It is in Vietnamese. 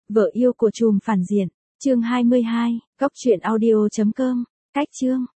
Vợ yêu của trùm phản diện, chương 22, góc truyện audio.com, cách chương.